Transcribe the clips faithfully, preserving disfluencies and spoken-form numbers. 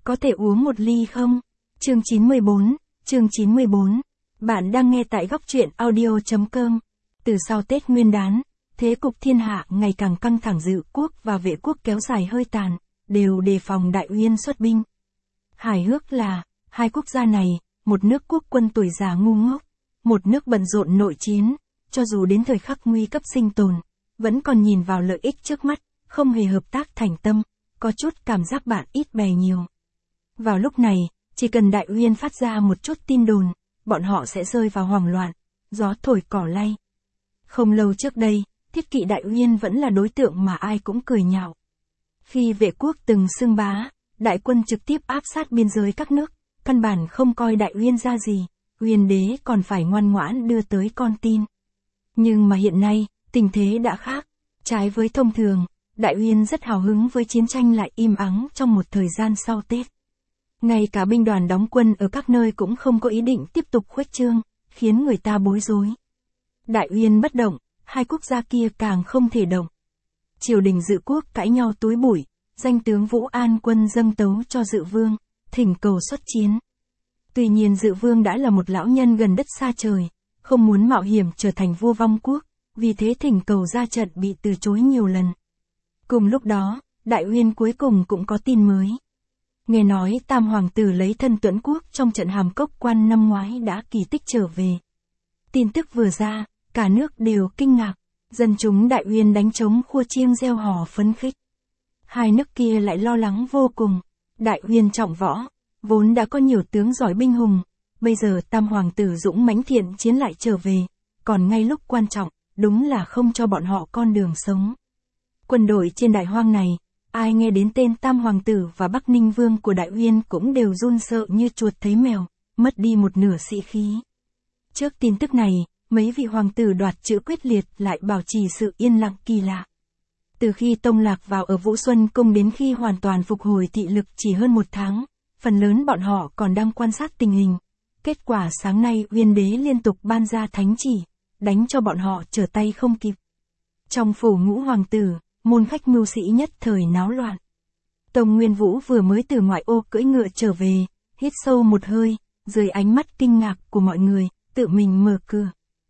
Có thể uống một ly không? Chương chín mươi bốn, chương chín mươi bốn. Bạn đang nghe tại góc truyện audio chấm com. Từ sau Tết Nguyên đán, thế cục thiên hạ ngày càng căng thẳng, Dự quốc và Vệ quốc kéo dài hơi tàn, đều đề phòng Đại Uyên xuất binh. Hài hước là, hai quốc gia này, một nước quốc quân tuổi già ngu ngốc, một nước bận rộn nội chiến, cho dù đến thời khắc nguy cấp sinh tồn, vẫn còn nhìn vào lợi ích trước mắt, không hề hợp tác thành tâm, có chút cảm giác bạn ít bè nhiều. Vào lúc này, chỉ cần Đại Uyên phát ra một chút tin đồn, bọn họ sẽ rơi vào hoảng loạn, gió thổi cỏ lay. Không lâu trước đây, Thiết Kỵ Đại Uyên vẫn là đối tượng mà ai cũng cười nhạo. Khi Vệ quốc từng xưng bá, đại quân trực tiếp áp sát biên giới các nước, căn bản không coi Đại Uyên ra gì, Uyên đế còn phải ngoan ngoãn đưa tới con tin. Nhưng mà hiện nay, tình thế đã khác, trái với thông thường, Đại Uyên rất hào hứng với chiến tranh lại im ắng trong một thời gian sau Tết. Ngay cả binh đoàn đóng quân ở các nơi cũng không có ý định tiếp tục khuếch trương, khiến người ta bối rối. Đại Uyên bất động, hai quốc gia kia càng không thể động. Triều đình Dự quốc cãi nhau túi bụi, danh tướng Vũ An Quân dâng tấu cho Dự vương, thỉnh cầu xuất chiến. Tuy nhiên Dự vương đã là một lão nhân gần đất xa trời, không muốn mạo hiểm trở thành vua vong quốc, vì thế thỉnh cầu ra trận bị từ chối nhiều lần. Cùng lúc đó, Đại Uyên cuối cùng cũng có tin mới. Nghe nói Tam Hoàng tử lấy thân Tuẫn Quốc trong trận Hàm Cốc Quan năm ngoái đã kỳ tích trở về. Tin tức vừa ra, cả nước đều kinh ngạc, dân chúng Đại Uyên đánh trống khua chiêng reo hò phấn khích. Hai nước kia lại lo lắng vô cùng, Đại Uyên trọng võ, vốn đã có nhiều tướng giỏi binh hùng, bây giờ Tam Hoàng tử dũng mãnh thiện chiến lại trở về, còn ngay lúc quan trọng, đúng là không cho bọn họ con đường sống. Quân đội trên Đại Hoang này, ai nghe đến tên Tam Hoàng tử và Bắc Ninh Vương của Đại Uyên cũng đều run sợ như chuột thấy mèo, mất đi một nửa sĩ khí. Trước tin tức này, mấy vị hoàng tử đoạt chữ quyết liệt lại bảo trì sự yên lặng kỳ lạ. Từ khi Tông Lạc vào ở Vũ Xuân Cung đến khi hoàn toàn phục hồi thị lực chỉ hơn một tháng, phần lớn bọn họ còn đang quan sát tình hình. Kết quả sáng nay Uyên đế liên tục ban ra thánh chỉ, đánh cho bọn họ trở tay không kịp. Trong phủ ngũ hoàng tử, môn khách mưu sĩ nhất thời náo loạn. Tông Nguyên Vũ vừa mới từ ngoại ô cưỡi ngựa trở về, hít sâu một hơi, dưới ánh mắt kinh ngạc của mọi người, tự mình mở cửa.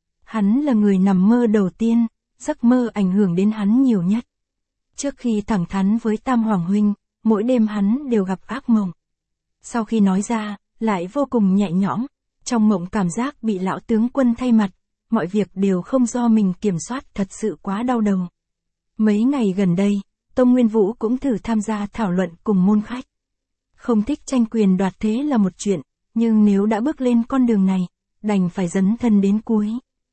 Hắn là người nằm mơ đầu tiên, giấc mơ ảnh hưởng đến hắn nhiều nhất. Trước khi thẳng thắn với Tam Hoàng huynh, mỗi đêm hắn đều gặp ác mộng. Sau khi nói ra, lại vô cùng nhẹ nhõm, trong mộng cảm giác bị lão tướng quân thay mặt, mọi việc đều không do mình kiểm soát, thật sự quá đau đầu. Mấy ngày gần đây, Tông Nguyên Vũ cũng thử tham gia thảo luận cùng môn khách. Không thích tranh quyền đoạt thế là một chuyện, nhưng nếu đã bước lên con đường này, đành phải dấn thân đến cuối.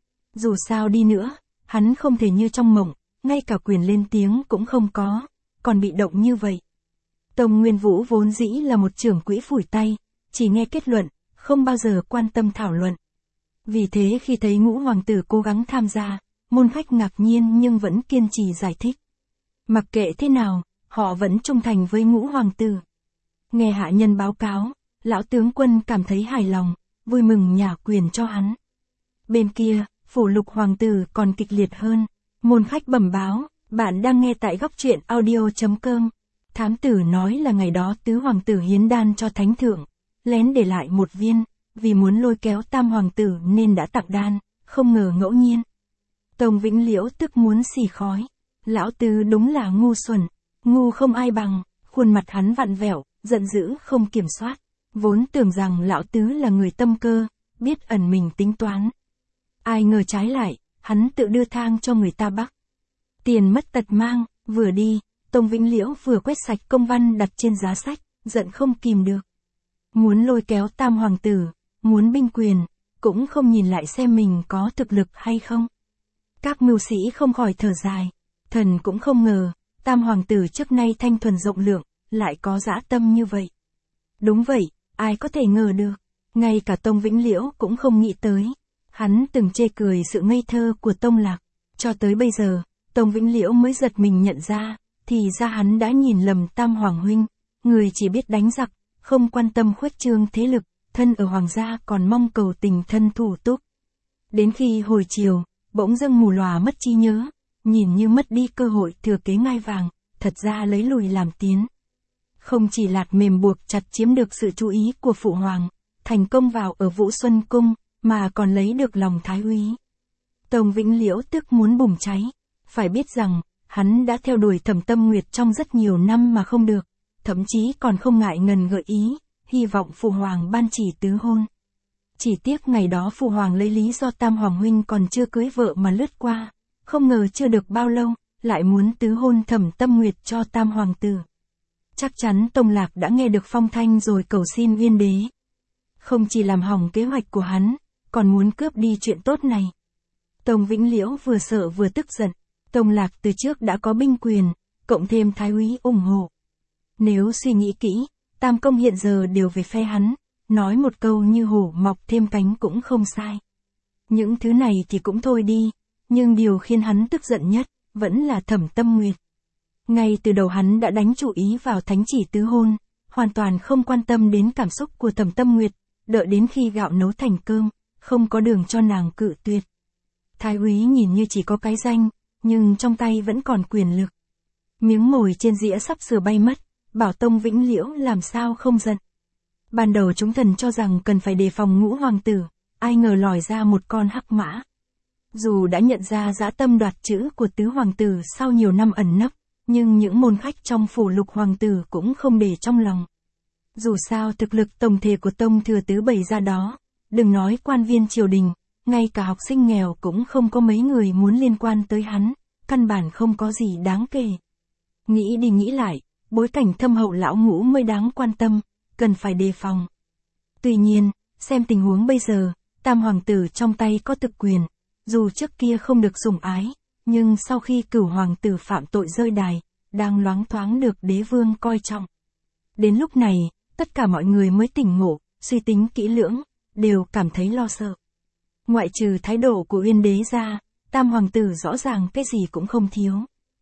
Dù sao đi nữa, hắn không thể như trong mộng, ngay cả quyền lên tiếng cũng không có, còn bị động như vậy. Tông Nguyên Vũ vốn dĩ là một trưởng quỹ phủi tay, chỉ nghe kết luận, không bao giờ quan tâm thảo luận. Vì thế khi thấy ngũ hoàng tử cố gắng tham gia, môn khách ngạc nhiên nhưng vẫn kiên trì giải thích. Mặc kệ thế nào, họ vẫn trung thành với ngũ hoàng tử. Nghe hạ nhân báo cáo, lão tướng quân cảm thấy hài lòng, vui mừng nhả quyền cho hắn. Bên kia, phủ Lục hoàng tử còn kịch liệt hơn. Môn khách bẩm báo, bạn đang nghe tại góc truyện audio chấm com. Thám tử nói là ngày đó tứ hoàng tử hiến đan cho thánh thượng, lén để lại một viên, vì muốn lôi kéo Tam Hoàng tử nên đã tặng đan, không ngờ ngẫu nhiên. Tông Vĩnh Liễu tức muốn xì khói. Lão tứ đúng là ngu xuẩn, ngu không ai bằng, khuôn mặt hắn vặn vẹo, giận dữ không kiểm soát. Vốn tưởng rằng lão tứ là người tâm cơ, biết ẩn mình tính toán. Ai ngờ trái lại, hắn tự đưa thang cho người ta bắc. Tiền mất tật mang, vừa đi, Tông Vĩnh Liễu vừa quét sạch công văn đặt trên giá sách, giận không kìm được. Muốn lôi kéo Tam Hoàng tử, muốn binh quyền, cũng không nhìn lại xem mình có thực lực hay không. Các mưu sĩ không khỏi thở dài, thần cũng không ngờ, Tam Hoàng tử trước nay thanh thuần rộng lượng, lại có dã tâm như vậy. Đúng vậy, ai có thể ngờ được, ngay cả Tông Vĩnh Liễu cũng không nghĩ tới. Hắn từng chê cười sự ngây thơ của Tông Lạc, cho tới bây giờ, Tông Vĩnh Liễu mới giật mình nhận ra, thì ra hắn đã nhìn lầm Tam Hoàng huynh, người chỉ biết đánh giặc, không quan tâm khuếch trương thế lực, thân ở hoàng gia còn mong cầu tình thân thủ túc. Đến khi hồi chiều, bỗng dưng mù lòa mất trí nhớ, nhìn như mất đi cơ hội thừa kế ngai vàng, thật ra lấy lùi làm tiến. Không chỉ lạt mềm buộc chặt chiếm được sự chú ý của phụ hoàng, thành công vào ở Vũ Xuân Cung, mà còn lấy được lòng thái úy. Tông Vĩnh Liễu tức muốn bùng cháy. Phải biết rằng, hắn đã theo đuổi Thẩm Tâm Nguyệt trong rất nhiều năm mà không được, thậm chí còn không ngại ngần gợi ý, hy vọng phụ hoàng ban chỉ tứ hôn. Chỉ tiếc ngày đó phụ hoàng lấy lý do Tam Hoàng huynh còn chưa cưới vợ mà lướt qua, không ngờ chưa được bao lâu, lại muốn tứ hôn Thẩm Tâm Nguyệt cho Tam Hoàng tử. Chắc chắn Tông Lạc đã nghe được phong thanh rồi cầu xin Uyên đế. Không chỉ làm hỏng kế hoạch của hắn, còn muốn cướp đi chuyện tốt này. Tông Vĩnh Liễu vừa sợ vừa tức giận. Tông Lạc từ trước đã có binh quyền, cộng thêm thái úy ủng hộ. Nếu suy nghĩ kỹ, Tam công hiện giờ đều về phe hắn, nói một câu như hổ mọc thêm cánh cũng không sai. Những thứ này thì cũng thôi đi, nhưng điều khiến hắn tức giận nhất, vẫn là Thẩm Tâm Nguyệt. Ngay từ đầu hắn đã đánh chủ ý vào thánh chỉ tứ hôn, hoàn toàn không quan tâm đến cảm xúc của Thẩm Tâm Nguyệt, đợi đến khi gạo nấu thành cơm, không có đường cho nàng cự tuyệt. Thái úy nhìn như chỉ có cái danh, nhưng trong tay vẫn còn quyền lực. Miếng mồi trên dĩa sắp sửa bay mất, bảo Tông Vĩnh Liễu làm sao không giận. Ban đầu chúng thần cho rằng cần phải đề phòng Ngũ hoàng tử, ai ngờ lòi ra một con hắc mã. Dù đã nhận ra dã tâm đoạt chữ của tứ hoàng tử sau nhiều năm ẩn nấp, nhưng những môn khách trong phủ Lục hoàng tử cũng không để trong lòng. Dù sao thực lực tổng thể của Tông thừa tứ bày ra đó, đừng nói quan viên triều đình, ngay cả học sinh nghèo cũng không có mấy người muốn liên quan tới hắn, căn bản không có gì đáng kể. Nghĩ đi nghĩ lại, bối cảnh thâm hậu lão Ngũ mới đáng quan tâm, cần phải đề phòng. Tuy nhiên, xem tình huống bây giờ, Tam hoàng tử trong tay có thực quyền, dù trước kia không được sủng ái, nhưng sau khi Cửu hoàng tử phạm tội rơi đài, đang loáng thoáng được đế vương coi trọng. Đến lúc này, tất cả mọi người mới tỉnh ngộ, suy tính kỹ lưỡng, đều cảm thấy lo sợ. Ngoại trừ thái độ của Uyên đế ra, Tam hoàng tử rõ ràng cái gì cũng không thiếu.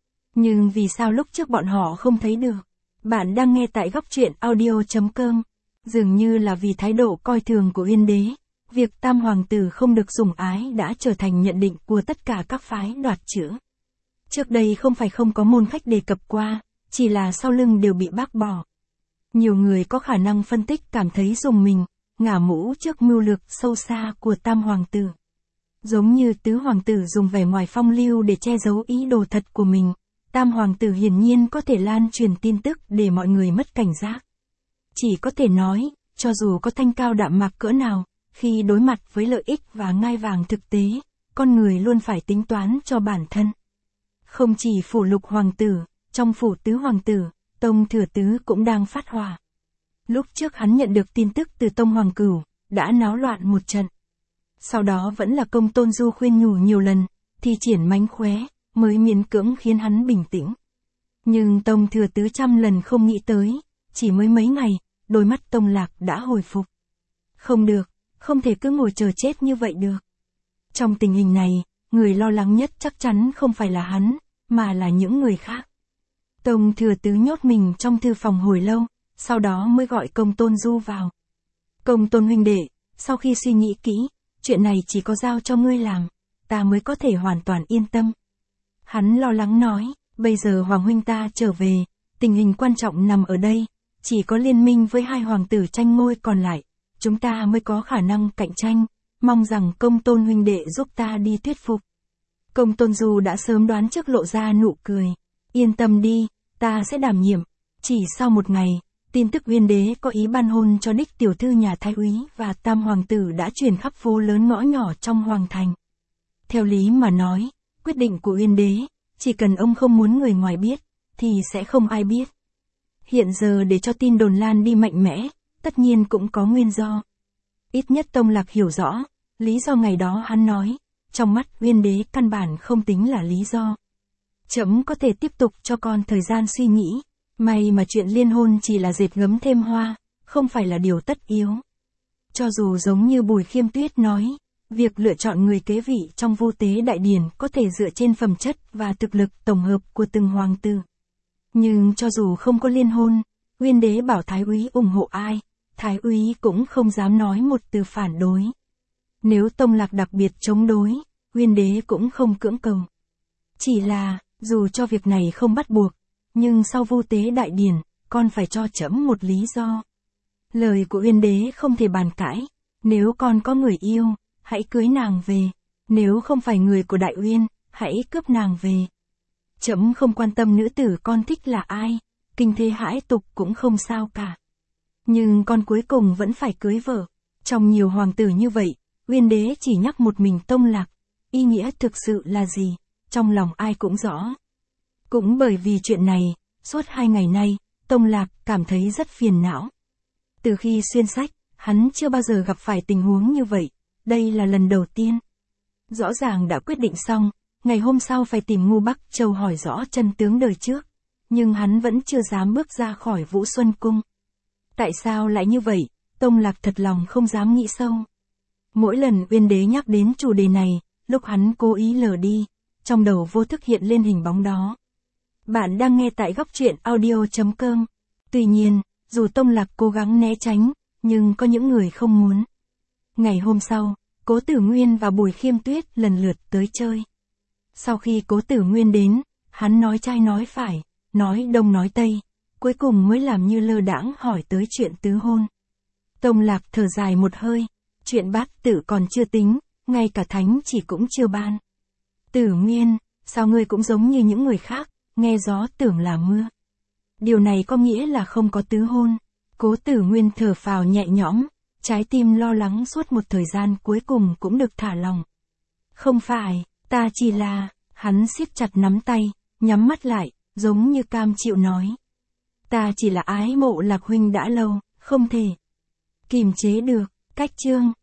Nhưng vì sao lúc trước bọn họ không thấy được? Bạn đang nghe tại góc truyện audio chấm com. Dường như là vì thái độ coi thường của Uyên đế, việc Tam hoàng tử không được sủng ái đã trở thành nhận định của tất cả các phái đoạt chữ. Trước đây không phải không có môn khách đề cập qua, chỉ là sau lưng đều bị bác bỏ. Nhiều người có khả năng phân tích cảm thấy rùng mình, ngả mũ trước mưu lược sâu xa của Tam hoàng tử. Giống như tứ hoàng tử dùng vẻ ngoài phong lưu để che giấu ý đồ thật của mình, Tam hoàng tử hiển nhiên có thể lan truyền tin tức để mọi người mất cảnh giác. Chỉ có thể nói, cho dù có thanh cao đạm mạc cỡ nào, khi đối mặt với lợi ích và ngai vàng thực tế, con người luôn phải tính toán cho bản thân. Không chỉ phủ Lục hoàng tử, trong phủ tứ hoàng tử, Tông thừa tứ cũng đang phát hỏa. Lúc trước hắn nhận được tin tức từ Tông Hoàng Cửu, đã náo loạn một trận. Sau đó vẫn là Công Tôn Du khuyên nhủ nhiều lần, thi triển mánh khóe, mới miễn cưỡng khiến hắn bình tĩnh. Nhưng Tông thừa tứ trăm lần không nghĩ tới, chỉ mới mấy ngày, đôi mắt Tông Lạc đã hồi phục. Không được, không thể cứ ngồi chờ chết như vậy được. Trong tình hình này, người lo lắng nhất chắc chắn không phải là hắn, mà là những người khác. Tông thừa tứ nhốt mình trong thư phòng hồi lâu, sau đó mới gọi Công Tôn Du vào. Công Tôn huynh đệ, sau khi suy nghĩ kỹ, chuyện này chỉ có giao cho ngươi làm, ta mới có thể hoàn toàn yên tâm. Hắn lo lắng nói, bây giờ Hoàng huynh ta trở về, tình hình quan trọng nằm ở đây, chỉ có liên minh với hai hoàng tử tranh ngôi còn lại, chúng ta mới có khả năng cạnh tranh, mong rằng Công Tôn huynh đệ giúp ta đi thuyết phục. Công Tôn Du đã sớm đoán trước lộ ra nụ cười, yên tâm đi, ta sẽ đảm nhiệm. Chỉ sau một ngày, tin tức Uyên đế có ý ban hôn cho đích tiểu thư nhà thái úy và Tam hoàng tử đã truyền khắp phố lớn ngõ nhỏ trong hoàng thành. Theo lý mà nói, quyết định của Uyên đế, chỉ cần ông không muốn người ngoài biết, thì sẽ không ai biết. Hiện giờ để cho tin đồn lan đi mạnh mẽ, tất nhiên cũng có nguyên do. Ít nhất Tông Lạc hiểu rõ, lý do ngày đó hắn nói, trong mắt Uyên đế căn bản không tính là lý do. Trẫm có thể tiếp tục cho con thời gian suy nghĩ, may mà chuyện liên hôn chỉ là dệt ngấm thêm hoa, không phải là điều tất yếu. Cho dù giống như Bùi Khiêm Tuyết nói, việc lựa chọn người kế vị trong Vu Tế Đại Điển có thể dựa trên phẩm chất và thực lực tổng hợp của từng hoàng tử. Nhưng cho dù không có liên hôn, Uyên đế bảo thái úy ủng hộ ai, thái úy cũng không dám nói một từ phản đối. Nếu Tông Lạc đặc biệt chống đối, Uyên đế cũng không cưỡng cầu. Chỉ là, dù cho việc này không bắt buộc, nhưng sau Vu Tế Đại Điển, con phải cho trẫm một lý do. Lời của Uyên đế không thể bàn cãi, nếu con có người yêu, hãy cưới nàng về, nếu không phải người của Đại Uyên, hãy cướp nàng về. Trẫm không quan tâm nữ tử con thích là ai, kinh thế hãi tục cũng không sao cả. Nhưng con cuối cùng vẫn phải cưới vợ. Trong nhiều hoàng tử như vậy, Uyên đế chỉ nhắc một mình Tông Lạc, ý nghĩa thực sự là gì, trong lòng ai cũng rõ. Cũng bởi vì chuyện này, suốt hai ngày nay, Tông Lạc cảm thấy rất phiền não. Từ khi xuyên sách, hắn chưa bao giờ gặp phải tình huống như vậy, đây là lần đầu tiên. Rõ ràng đã quyết định xong, ngày hôm sau phải tìm Ngu Bắc Châu hỏi rõ chân tướng đời trước, nhưng hắn vẫn chưa dám bước ra khỏi Vũ Xuân Cung. Tại sao lại như vậy, Tông Lạc thật lòng không dám nghĩ sâu. Mỗi lần Uyên đế nhắc đến chủ đề này, lúc hắn cố ý lờ đi, trong đầu vô thức hiện lên hình bóng đó. Bạn đang nghe tại góc truyện audio chấm com. Tuy nhiên, dù Tông Lạc cố gắng né tránh, nhưng có những người không muốn. Ngày hôm sau, Cố Tử Nguyên và Bùi Khiêm Tuyết lần lượt tới chơi. Sau khi Cố Tử Nguyên đến, hắn nói trai nói phải, nói đông nói tây, cuối cùng mới làm như lơ đãng hỏi tới chuyện tứ hôn. Tông Lạc thở dài một hơi, chuyện bát tự còn chưa tính, ngay cả thánh chỉ cũng chưa ban. Tử Nguyên, sao ngươi cũng giống như những người khác, nghe gió tưởng là mưa. Điều này có nghĩa là không có tứ hôn. Cố Tử Nguyên thở phào nhẹ nhõm, trái tim lo lắng suốt một thời gian cuối cùng cũng được thả lòng. Không phải, ta chỉ là, hắn siết chặt nắm tay, nhắm mắt lại, giống như cam chịu nói. Ta chỉ là ái mộ Lạc huynh đã lâu, không thể kìm chế được. Cách chương